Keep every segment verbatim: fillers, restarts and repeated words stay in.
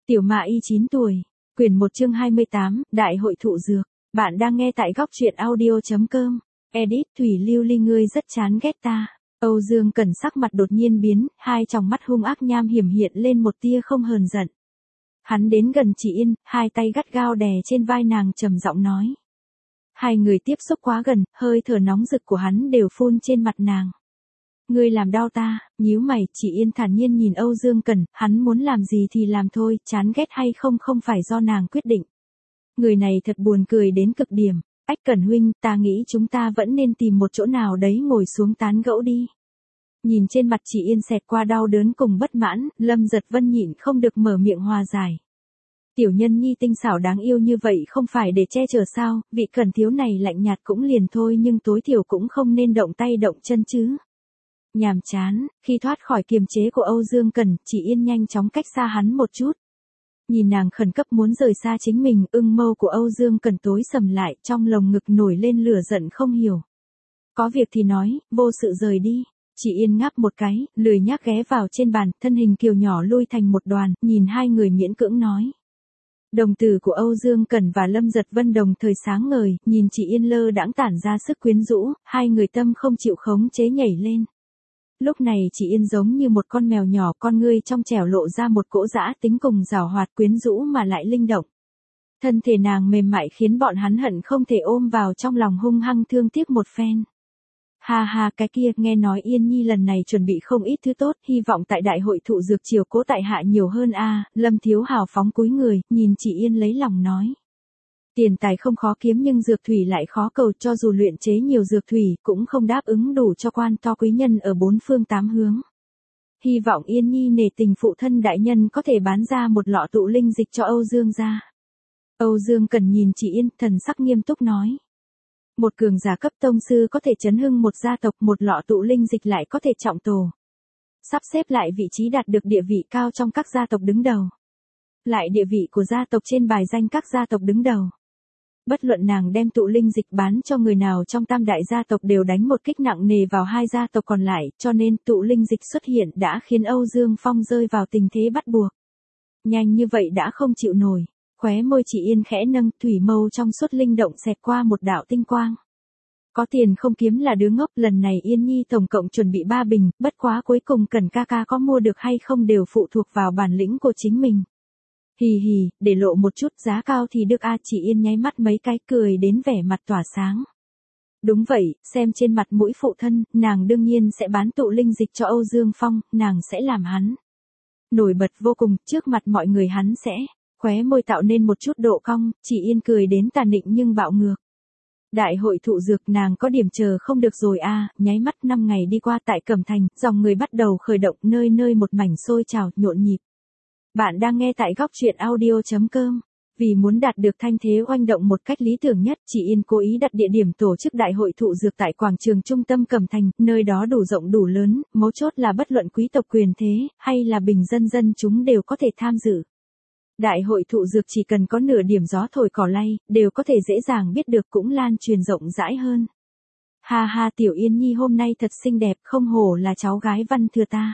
Tiểu Mạ Y chín tuổi, quyển một chương hai mươi tám, Đại hội thụ dược. Bạn đang nghe tại góc truyện audio chấm com. Edit Thủy Lưu Ly ngươi rất chán ghét ta. Âu Dương Cẩn sắc mặt đột nhiên biến, hai tròng mắt hung ác nham hiểm hiện lên một tia không hờn giận. Hắn đến gần chị Yên, hai tay gắt gao đè trên vai nàng trầm giọng nói. Hai người tiếp xúc quá gần, hơi thở nóng rực của hắn đều phun trên mặt nàng. Ngươi làm đau ta, nhíu mày, chị Yên thản nhiên nhìn Âu Dương Cẩn, hắn muốn làm gì thì làm thôi, chán ghét hay không không phải do nàng quyết định. Người này thật buồn cười đến cực điểm, Ách Cẩn huynh, ta nghĩ chúng ta vẫn nên tìm một chỗ nào đấy ngồi xuống tán gẫu đi. Nhìn trên mặt chị Yên xẹt qua đau đớn cùng bất mãn, Lâm Giật Vân nhịn không được mở miệng hòa giải. Tiểu nhân nhi tinh xảo đáng yêu như vậy không phải để che chở sao, vị Cẩn thiếu này lạnh nhạt cũng liền thôi nhưng tối thiểu cũng không nên động tay động chân chứ. Nhàm chán, khi thoát khỏi kiềm chế của Âu Dương Cẩn, chị Yên nhanh chóng cách xa hắn một chút. Nhìn nàng khẩn cấp muốn rời xa chính mình, ưng mâu của Âu Dương Cẩn tối sầm lại, trong lồng ngực nổi lên lửa giận không hiểu. Có việc thì nói, vô sự rời đi. Chị Yên ngáp một cái, lười nhác ghé vào trên bàn, thân hình kiều nhỏ lui thành một đoàn, nhìn hai người miễn cưỡng nói. Đồng tử của Âu Dương Cẩn và Lâm Giật Vân đồng thời sáng ngời, nhìn chị Yên lơ đãng tản ra sức quyến rũ, hai người tâm không chịu khống chế nhảy lên. Lúc này chị Yên giống như một con mèo nhỏ, con ngươi trong trẻo lộ ra một cỗ dã tính cùng giảo hoạt quyến rũ mà lại linh động. Thân thể nàng mềm mại khiến bọn hắn hận không thể ôm vào trong lòng hung hăng thương tiếc một phen. Ha ha, cái kia, nghe nói Yên Nhi lần này chuẩn bị không ít thứ tốt, hy vọng tại đại hội thụ dược chiều cố tại hạ nhiều hơn a. Lâm Thiếu hào phóng cúi người, nhìn chị Yên lấy lòng nói. Tiền tài không khó kiếm nhưng dược thủy lại khó cầu, cho dù luyện chế nhiều dược thủy cũng không đáp ứng đủ cho quan to quý nhân ở bốn phương tám hướng. Hy vọng Yên Nhi nể tình phụ thân đại nhân có thể bán ra một lọ tụ linh dịch cho Âu Dương gia. Âu Dương Cần nhìn chị Yên, thần sắc nghiêm túc nói. Một cường giả cấp tông sư có thể chấn hưng một gia tộc, một lọ tụ linh dịch lại có thể trọng tổ. Sắp xếp lại vị trí đạt được địa vị cao trong các gia tộc đứng đầu. Lại địa vị của gia tộc trên bài danh các gia tộc đứng đầu. Bất luận nàng đem tụ linh dịch bán cho người nào trong tam đại gia tộc đều đánh một kích nặng nề vào hai gia tộc còn lại, cho nên tụ linh dịch xuất hiện đã khiến Âu Dương Phong rơi vào tình thế bắt buộc. Nhanh như vậy đã không chịu nổi, khóe môi chị Yên khẽ nâng, thủy mâu trong suốt linh động xẹt qua một đạo tinh quang. Có tiền không kiếm là đứa ngốc, lần này Yên Nhi tổng cộng chuẩn bị ba bình, bất quá cuối cùng Cần ca ca có mua được hay không đều phụ thuộc vào bản lĩnh của chính mình. Hì hì, để lộ một chút giá cao thì được a. Chị Yên nháy mắt mấy cái cười đến vẻ mặt tỏa sáng. Đúng vậy, xem trên mặt mũi phụ thân, nàng đương nhiên sẽ bán tụ linh dịch cho Âu Dương Phong, nàng sẽ làm hắn nổi bật vô cùng, trước mặt mọi người hắn sẽ, khóe môi tạo nên một chút độ cong, chị Yên cười đến tàn nịnh nhưng bạo ngược. Đại hội thụ dược nàng có điểm chờ không được rồi a. Nháy mắt năm ngày đi qua tại Cẩm Thành, dòng người bắt đầu khởi động, nơi nơi một mảnh sôi trào, nhộn nhịp. Bạn đang nghe tại góc truyện audio chấm com. Vì muốn đạt được thanh thế oanh động một cách lý tưởng nhất, chị Yên cố ý đặt địa điểm tổ chức đại hội thụ dược tại quảng trường trung tâm Cẩm Thành, nơi đó đủ rộng đủ lớn, mấu chốt là bất luận quý tộc quyền thế, hay là bình dân dân chúng đều có thể tham dự. Đại hội thụ dược chỉ cần có nửa điểm gió thổi cỏ lay, đều có thể dễ dàng biết được cũng lan truyền rộng rãi hơn. Ha ha, Tiểu Yên Nhi hôm nay thật xinh đẹp, không hổ là cháu gái Văn Thừa ta.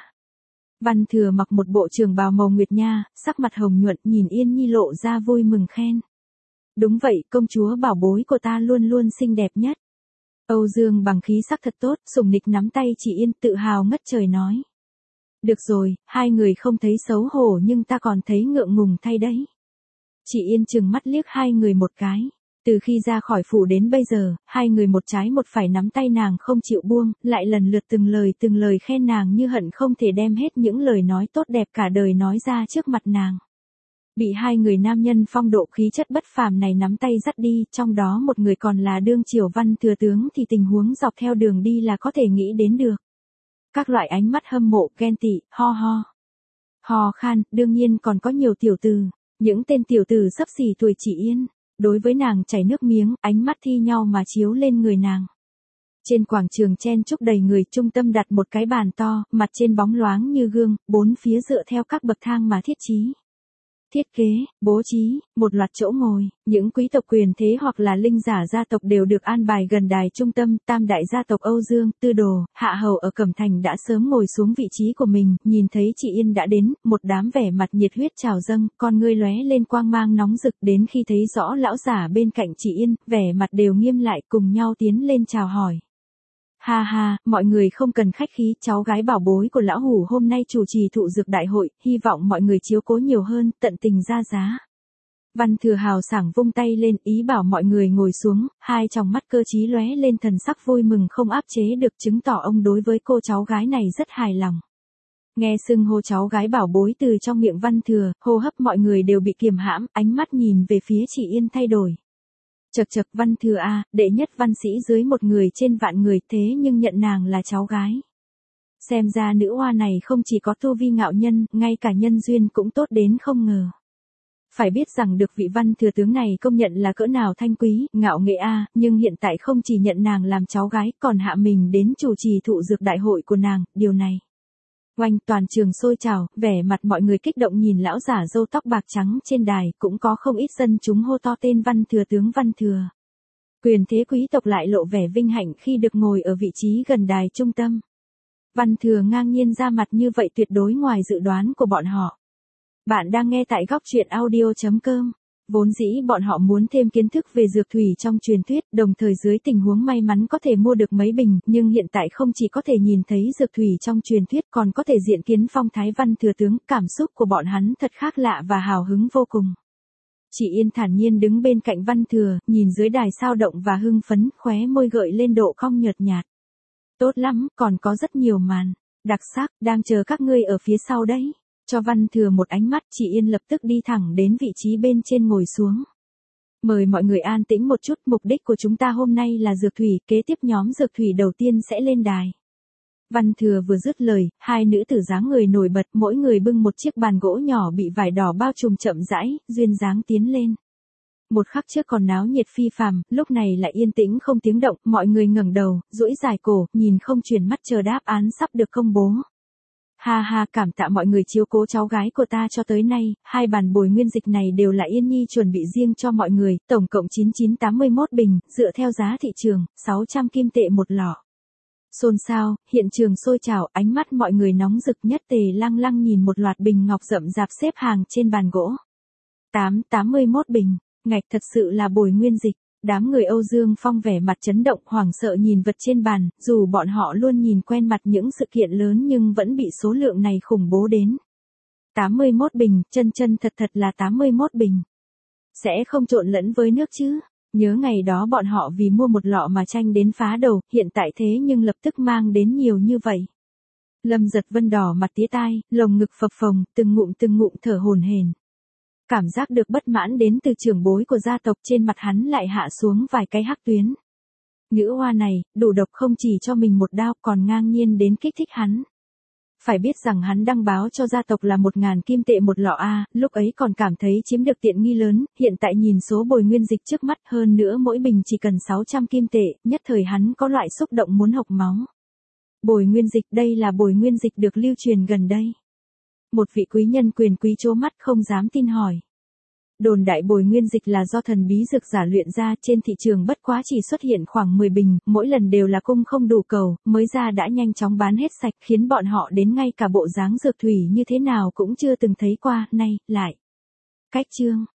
Văn Thừa mặc một bộ trường bào màu nguyệt nha, sắc mặt hồng nhuận, nhìn Yên Nhi lộ ra vui mừng khen. Đúng vậy, công chúa bảo bối của ta luôn luôn xinh đẹp nhất. Âu Dương bằng khí sắc thật tốt, sủng nịch nắm tay chị Yên, tự hào ngất trời nói. Được rồi, hai người không thấy xấu hổ nhưng ta còn thấy ngượng ngùng thay đấy. Chị Yên trừng mắt liếc hai người một cái. Từ khi ra khỏi phủ đến bây giờ, hai người một trái một phải nắm tay nàng không chịu buông, lại lần lượt từng lời từng lời khen nàng như hận không thể đem hết những lời nói tốt đẹp cả đời nói ra trước mặt nàng. Bị hai người nam nhân phong độ khí chất bất phàm này nắm tay dắt đi, trong đó một người còn là đương triều Văn thừa tướng thì tình huống dọc theo đường đi là có thể nghĩ đến được. Các loại ánh mắt hâm mộ, ghen tị, ho ho. Ho khan, đương nhiên còn có nhiều tiểu tử, những tên tiểu tử sắp xỉ tuổi chị Yên. Đối với nàng chảy nước miếng, ánh mắt thi nhau mà chiếu lên người nàng. Trên quảng trường chen chúc đầy người, trung tâm đặt một cái bàn to, mặt trên bóng loáng như gương, bốn phía dựa theo các bậc thang mà thiết trí. Thiết kế, bố trí, một loạt chỗ ngồi, những quý tộc quyền thế hoặc là linh giả gia tộc đều được an bài gần đài trung tâm. Tam đại gia tộc Âu Dương, Tư Đồ, Hạ Hầu ở Cẩm Thành đã sớm ngồi xuống vị trí của mình, nhìn thấy chị Yên đã đến, một đám vẻ mặt nhiệt huyết trào dâng, con ngươi lóe lên quang mang nóng rực. Đến khi thấy rõ lão giả bên cạnh chị Yên, vẻ mặt đều nghiêm lại, cùng nhau tiến lên chào hỏi. Ha ha, mọi người không cần khách khí, cháu gái bảo bối của lão hủ hôm nay chủ trì thụ dược đại hội, hy vọng mọi người chiếu cố nhiều hơn, tận tình ra giá. Văn Thừa hào sảng vung tay lên, ý bảo mọi người ngồi xuống, hai tròng mắt cơ trí lóe lên thần sắc vui mừng không áp chế được, chứng tỏ ông đối với cô cháu gái này rất hài lòng. Nghe xưng hô cháu gái bảo bối từ trong miệng Văn Thừa, hô hấp mọi người đều bị kiềm hãm, ánh mắt nhìn về phía chị Yên thay đổi. Chật chật, Văn Thừa a, đệ nhất văn sĩ dưới một người trên vạn người, thế nhưng nhận nàng là cháu gái. Xem ra nữ hoa này không chỉ có tu vi ngạo nhân, ngay cả nhân duyên cũng tốt đến không ngờ. Phải biết rằng được vị Văn Thừa tướng này công nhận là cỡ nào thanh quý, ngạo nghệ a, nhưng hiện tại không chỉ nhận nàng làm cháu gái, còn hạ mình đến chủ trì thụ dược đại hội của nàng, điều này. Oanh, toàn trường sôi trào, vẻ mặt mọi người kích động nhìn lão giả râu tóc bạc trắng trên đài, cũng có không ít dân chúng hô to tên Văn Thừa tướng Văn Thừa. Quyền thế quý tộc lại lộ vẻ vinh hạnh khi được ngồi ở vị trí gần đài trung tâm. Văn Thừa ngang nhiên ra mặt như vậy tuyệt đối ngoài dự đoán của bọn họ. Bạn đang nghe tại góc truyện audio chấm com. Vốn dĩ bọn họ muốn thêm kiến thức về dược thủy trong truyền thuyết, đồng thời dưới tình huống may mắn có thể mua được mấy bình, nhưng hiện tại không chỉ có thể nhìn thấy dược thủy trong truyền thuyết còn có thể diện kiến phong thái Văn Thừa tướng, cảm xúc của bọn hắn thật khác lạ và hào hứng vô cùng. Chị Yên thản nhiên đứng bên cạnh Văn Thừa, nhìn dưới đài sao động và hưng phấn, khóe môi gợi lên độ cong nhợt nhạt. Tốt lắm, còn có rất nhiều màn đặc sắc đang chờ các ngươi ở phía sau đấy. Cho Văn Thừa một ánh mắt, chị Yên lập tức đi thẳng đến vị trí bên trên ngồi xuống. Mời mọi người an tĩnh một chút, mục đích của chúng ta hôm nay là dược thủy, kế tiếp nhóm dược thủy đầu tiên sẽ lên đài. Văn Thừa vừa dứt lời, hai nữ tử dáng người nổi bật, mỗi người bưng một chiếc bàn gỗ nhỏ bị vải đỏ bao trùm chậm rãi, duyên dáng tiến lên. Một khắc trước còn náo nhiệt phi phàm, lúc này lại yên tĩnh không tiếng động, mọi người ngẩng đầu, duỗi dài cổ, nhìn không chuyển mắt chờ đáp án sắp được công bố. Ha ha, cảm tạ mọi người chiếu cố cháu gái của ta cho tới nay, hai bàn bồi nguyên dịch này đều là Yên Nhi chuẩn bị riêng cho mọi người, tổng cộng chín nghìn chín trăm tám mươi mốt bình, dựa theo giá thị trường, sáu trăm kim tệ một lọ. Xôn xao, hiện trường sôi trào, ánh mắt mọi người nóng rực, nhất tề lăng lăng nhìn một loạt bình ngọc rậm rạp xếp hàng trên bàn gỗ. tám, tám mươi mốt bình, ngạch thật sự là bồi nguyên dịch. Đám người Âu Dương Phong vẻ mặt chấn động, hoảng sợ nhìn vật trên bàn, dù bọn họ luôn nhìn quen mặt những sự kiện lớn nhưng vẫn bị số lượng này khủng bố đến. tám mươi mốt bình, chân chân thật thật là tám mươi mốt bình. Sẽ không trộn lẫn với nước chứ? Nhớ ngày đó bọn họ vì mua một lọ mà tranh đến phá đầu, hiện tại thế nhưng lập tức mang đến nhiều như vậy. Lâm Giật Vân đỏ mặt tía tai, lồng ngực phập phồng, từng ngụm từng ngụm thở hổn hển. Cảm giác được bất mãn đến từ trưởng bối của gia tộc, trên mặt hắn lại hạ xuống vài cái hắc tuyến. Nữ hoa này, đủ độc không chỉ cho mình một đao còn ngang nhiên đến kích thích hắn. Phải biết rằng hắn đăng báo cho gia tộc là một ngàn kim tệ một lọ a, lúc ấy còn cảm thấy chiếm được tiện nghi lớn, hiện tại nhìn số bồi nguyên dịch trước mắt hơn nữa mỗi bình chỉ cần sáu trăm kim tệ, nhất thời hắn có loại xúc động muốn hộc máu. Bồi nguyên dịch, đây là bồi nguyên dịch được lưu truyền gần đây. Một vị quý nhân quyền quý trố mắt không dám tin hỏi. Đồn đại bồi nguyên dịch là do thần bí dược giả luyện ra, trên thị trường bất quá chỉ xuất hiện khoảng mười bình, mỗi lần đều là cung không đủ cầu, mới ra đã nhanh chóng bán hết sạch, khiến bọn họ đến ngay cả bộ dáng dược thủy như thế nào cũng chưa từng thấy qua, nay, lại. Cách chương,